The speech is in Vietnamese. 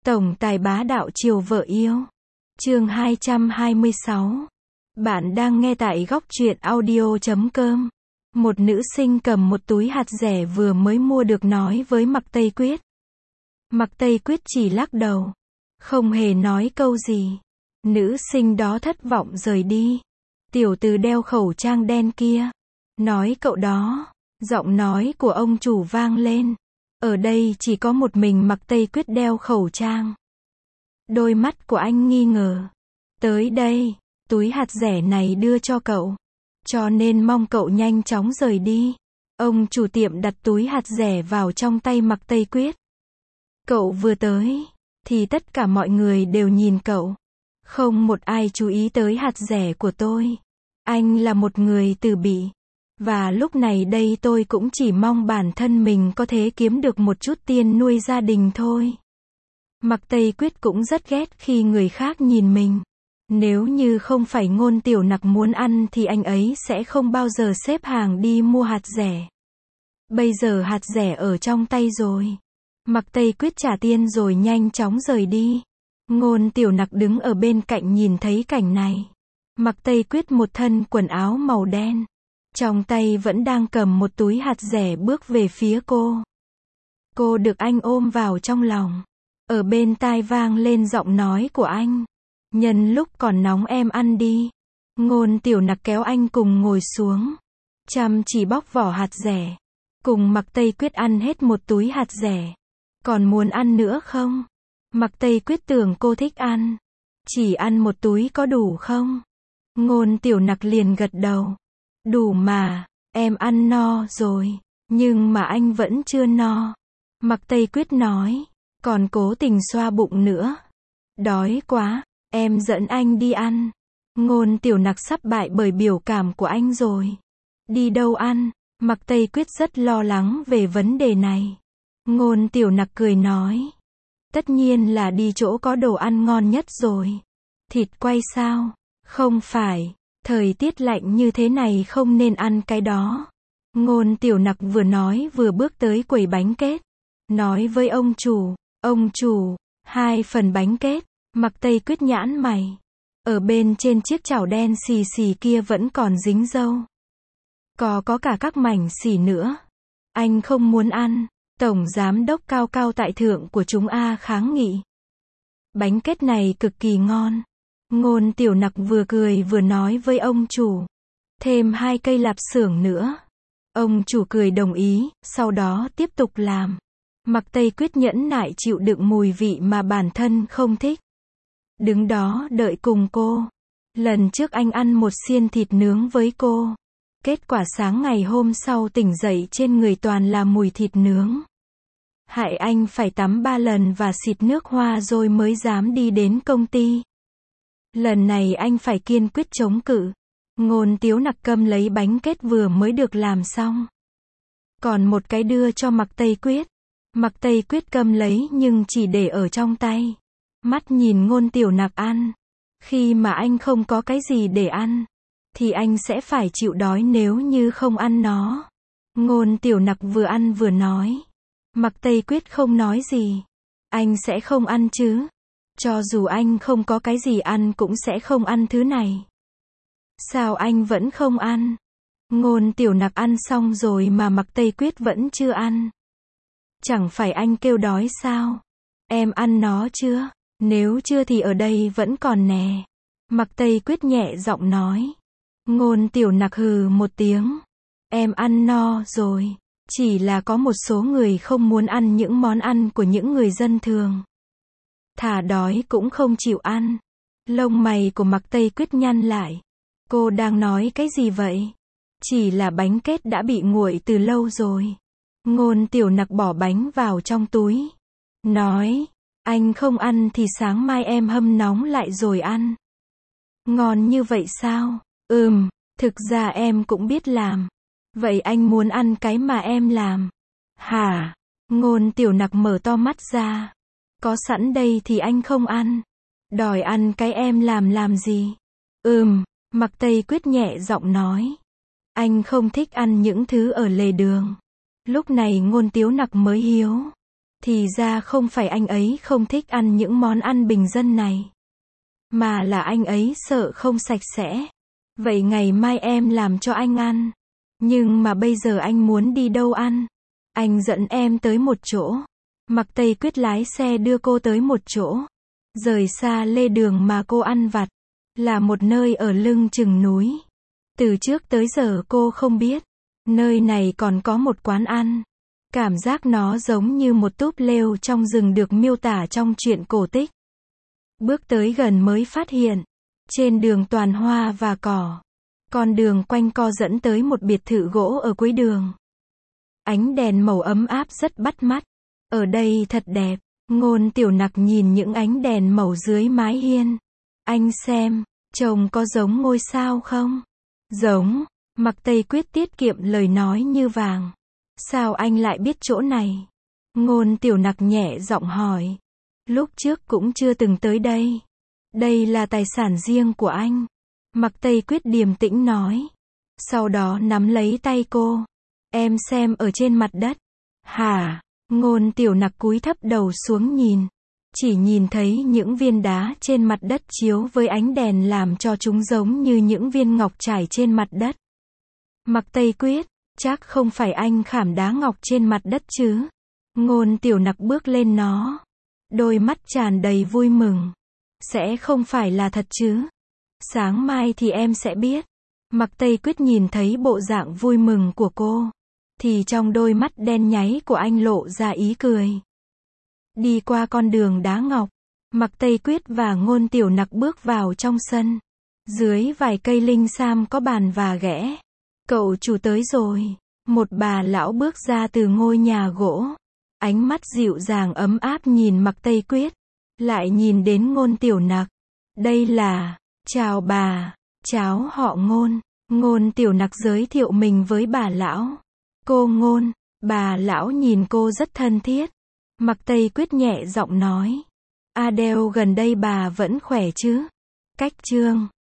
Tổng tài bá đạo chiều vợ yêu. Chương 226. Bạn đang nghe tại góc truyện audio.com. Một nữ sinh cầm một túi hạt dẻ vừa mới mua được nói với Mạc Tây Quyết. Mạc Tây Quyết chỉ lắc đầu, không hề nói câu gì. Nữ sinh đó thất vọng rời đi. Tiểu từ đeo khẩu trang đen kia, nói cậu đó. Giọng nói của ông chủ vang lên. Ở đây chỉ có một mình Mạc Tây Quyết đeo khẩu trang. Đôi mắt của anh nghi ngờ. Tới đây, túi hạt dẻ này đưa cho cậu, cho nên mong cậu nhanh chóng rời đi. Ông chủ tiệm đặt túi hạt dẻ vào trong tay Mạc Tây Quyết. Cậu vừa tới, thì tất cả mọi người đều nhìn cậu. Không một ai chú ý tới hạt dẻ của tôi. Anh là một người từ bị. Và lúc này đây tôi cũng chỉ mong bản thân mình có thể kiếm được một chút tiền nuôi gia đình thôi. Mạc Tây Quyết cũng rất ghét khi người khác nhìn mình. Nếu như không phải Ngôn Tiểu Nặc muốn ăn thì anh ấy sẽ không bao giờ xếp hàng đi mua hạt dẻ. Bây giờ hạt dẻ ở trong tay rồi. Mạc Tây Quyết trả tiền rồi nhanh chóng rời đi. Ngôn Tiểu Nặc đứng ở bên cạnh nhìn thấy cảnh này. Mạc Tây Quyết một thân quần áo màu đen, trong tay vẫn đang cầm một túi hạt dẻ bước về phía cô. Cô được anh ôm vào trong lòng. Ở bên tai vang lên giọng nói của anh. Nhân lúc còn nóng em ăn đi. Ngôn Tiểu Nặc kéo anh cùng ngồi xuống. Chăm chỉ bóc vỏ hạt dẻ. Cùng Mạc Tây Quyết ăn hết một túi hạt dẻ. Còn muốn ăn nữa không? Mạc Tây Quyết tưởng cô thích ăn. Chỉ ăn một túi có đủ không? Ngôn Tiểu Nặc liền gật đầu. Đủ mà, em ăn no rồi. Nhưng mà anh vẫn chưa no. Mạc Tây Quyết nói. Còn cố tình xoa bụng nữa. Đói quá, em dẫn anh đi ăn. Ngôn Tiểu Nặc sắp bại bởi biểu cảm của anh rồi. Đi đâu ăn? Mạc Tây Quyết rất lo lắng về vấn đề này. Ngôn Tiểu Nặc cười nói. Tất nhiên là đi chỗ có đồ ăn ngon nhất rồi. Thịt quay sao? Không phải, thời tiết lạnh như thế này không nên ăn cái đó. Ngôn Tiểu Nặc vừa nói vừa bước tới quầy bánh kết. Nói với ông chủ, 2 phần bánh kết. Mạc Tây Quyết nhãn mày. Ở bên trên chiếc chảo đen xì xì kia vẫn còn dính dâu. Có cả các mảnh xỉ nữa. Anh không muốn ăn. Tổng giám đốc cao cao tại thượng của chúng kháng nghị. Bánh kết này cực kỳ ngon. Ngôn Tiểu Nặc vừa cười vừa nói với ông chủ. Thêm 2 cây lạp xưởng nữa. Ông chủ cười đồng ý, sau đó tiếp tục làm. Mạc Tây Quyết nhẫn nại chịu đựng mùi vị mà bản thân không thích. Đứng đó đợi cùng cô. Lần trước anh ăn một xiên thịt nướng với cô. Kết quả sáng ngày hôm sau tỉnh dậy trên người toàn là mùi thịt nướng. Hại anh phải tắm 3 lần và xịt nước hoa rồi mới dám đi đến công ty. Lần này anh phải kiên quyết chống cự. Ngôn Tiểu Nặc cầm lấy bánh kết vừa mới được làm xong. Còn một cái đưa cho Mạc Tây Quyết. Mạc Tây Quyết cầm lấy nhưng chỉ để ở trong tay. Mắt nhìn Ngôn Tiểu Nặc ăn. Khi mà anh không có cái gì để ăn, thì anh sẽ phải chịu đói nếu như không ăn nó. Ngôn Tiểu Nặc vừa ăn vừa nói. Mạc Tây Quyết không nói gì. Anh sẽ không ăn chứ? Cho dù anh không có cái gì ăn cũng sẽ không ăn thứ này. Sao anh vẫn không ăn? Ngôn Tiểu Nặc ăn xong rồi mà Mạc Tây Quyết vẫn chưa ăn. Chẳng phải anh kêu đói sao? Em ăn nó chưa? Nếu chưa thì ở đây vẫn còn nè. Mạc Tây Quyết nhẹ giọng nói. Ngôn Tiểu Nặc hừ một tiếng. Em ăn no rồi. Chỉ là có một số người không muốn ăn những món ăn của những người dân thường. Thà đói cũng không chịu ăn. Lông mày của Mạc Tây Quyết nhăn lại. Cô đang nói cái gì vậy? Chỉ là bánh kết đã bị nguội từ lâu rồi. Ngôn Tiểu Nặc bỏ bánh vào trong túi. Nói, anh không ăn thì sáng mai em hâm nóng lại rồi ăn. Ngon như vậy sao? Thực ra em cũng biết làm. Vậy anh muốn ăn cái mà em làm? Hả? Ngôn Tiểu Nặc mở to mắt ra. Có sẵn đây thì anh không ăn. Đòi ăn cái em làm gì? Mạc Tây Quyết nhẹ giọng nói. Anh không thích ăn những thứ ở lề đường. Lúc này Ngôn Tiểu Nặc mới hiếu. Thì ra không phải anh ấy không thích ăn những món ăn bình dân này, mà là anh ấy sợ không sạch sẽ. Vậy ngày mai em làm cho anh ăn. Nhưng mà bây giờ anh muốn đi đâu ăn? Anh dẫn em tới một chỗ. Mạc Tây Quyết lái xe đưa cô tới một chỗ. Rời xa lề đường mà cô ăn vặt. Là một nơi ở lưng chừng núi. Từ trước tới giờ cô không biết. Nơi này còn có một quán ăn. Cảm giác nó giống như một túp lều trong rừng được miêu tả trong truyện cổ tích. Bước tới gần mới phát hiện. Trên đường toàn hoa và cỏ. Con đường quanh co dẫn tới một biệt thự gỗ ở cuối đường. Ánh đèn màu ấm áp rất bắt mắt. Ở đây thật đẹp. Ngôn Tiểu Nặc nhìn những ánh đèn màu dưới mái hiên. Anh xem, trông có giống ngôi sao không? Giống. Mạc Tây Quyết tiết kiệm lời nói như vàng. Sao anh lại biết chỗ này? Ngôn Tiểu Nặc nhẹ giọng hỏi. Lúc trước cũng chưa từng tới đây. Đây là tài sản riêng của anh. Mạc Tây Quyết điềm tĩnh nói. Sau đó nắm lấy tay cô. Em xem ở trên mặt đất. Hả? Ngôn Tiểu Nặc cúi thấp đầu xuống nhìn. Chỉ nhìn thấy những viên đá trên mặt đất chiếu với ánh đèn làm cho chúng giống như những viên ngọc trải trên mặt đất. Mạc Tây Quyết, chắc không phải anh khảm đá ngọc trên mặt đất chứ? Ngôn Tiểu Nặc bước lên nó. Đôi mắt tràn đầy vui mừng. Sẽ không phải là thật chứ? Sáng mai thì em sẽ biết. Mạc Tây Quyết nhìn thấy bộ dạng vui mừng của cô. Thì trong đôi mắt đen nháy của anh lộ ra ý cười. Đi qua con đường đá ngọc. Mạc Tây Quyết và Ngôn Tiểu Nặc bước vào trong sân. Dưới vài cây linh sam có bàn và ghẽ. Cậu chủ tới rồi. Một bà lão bước ra từ ngôi nhà gỗ. Ánh mắt dịu dàng ấm áp nhìn Mạc Tây Quyết. Lại nhìn đến Ngôn Tiểu Nặc. Đây là... Chào bà. Cháu họ Ngôn. Ngôn Tiểu Nặc giới thiệu mình với bà lão. Cô Ngôn. Bà lão nhìn cô rất thân thiết. Mạc Tây Quyết nhẹ giọng nói. Adele gần đây bà vẫn khỏe chứ? Cách chương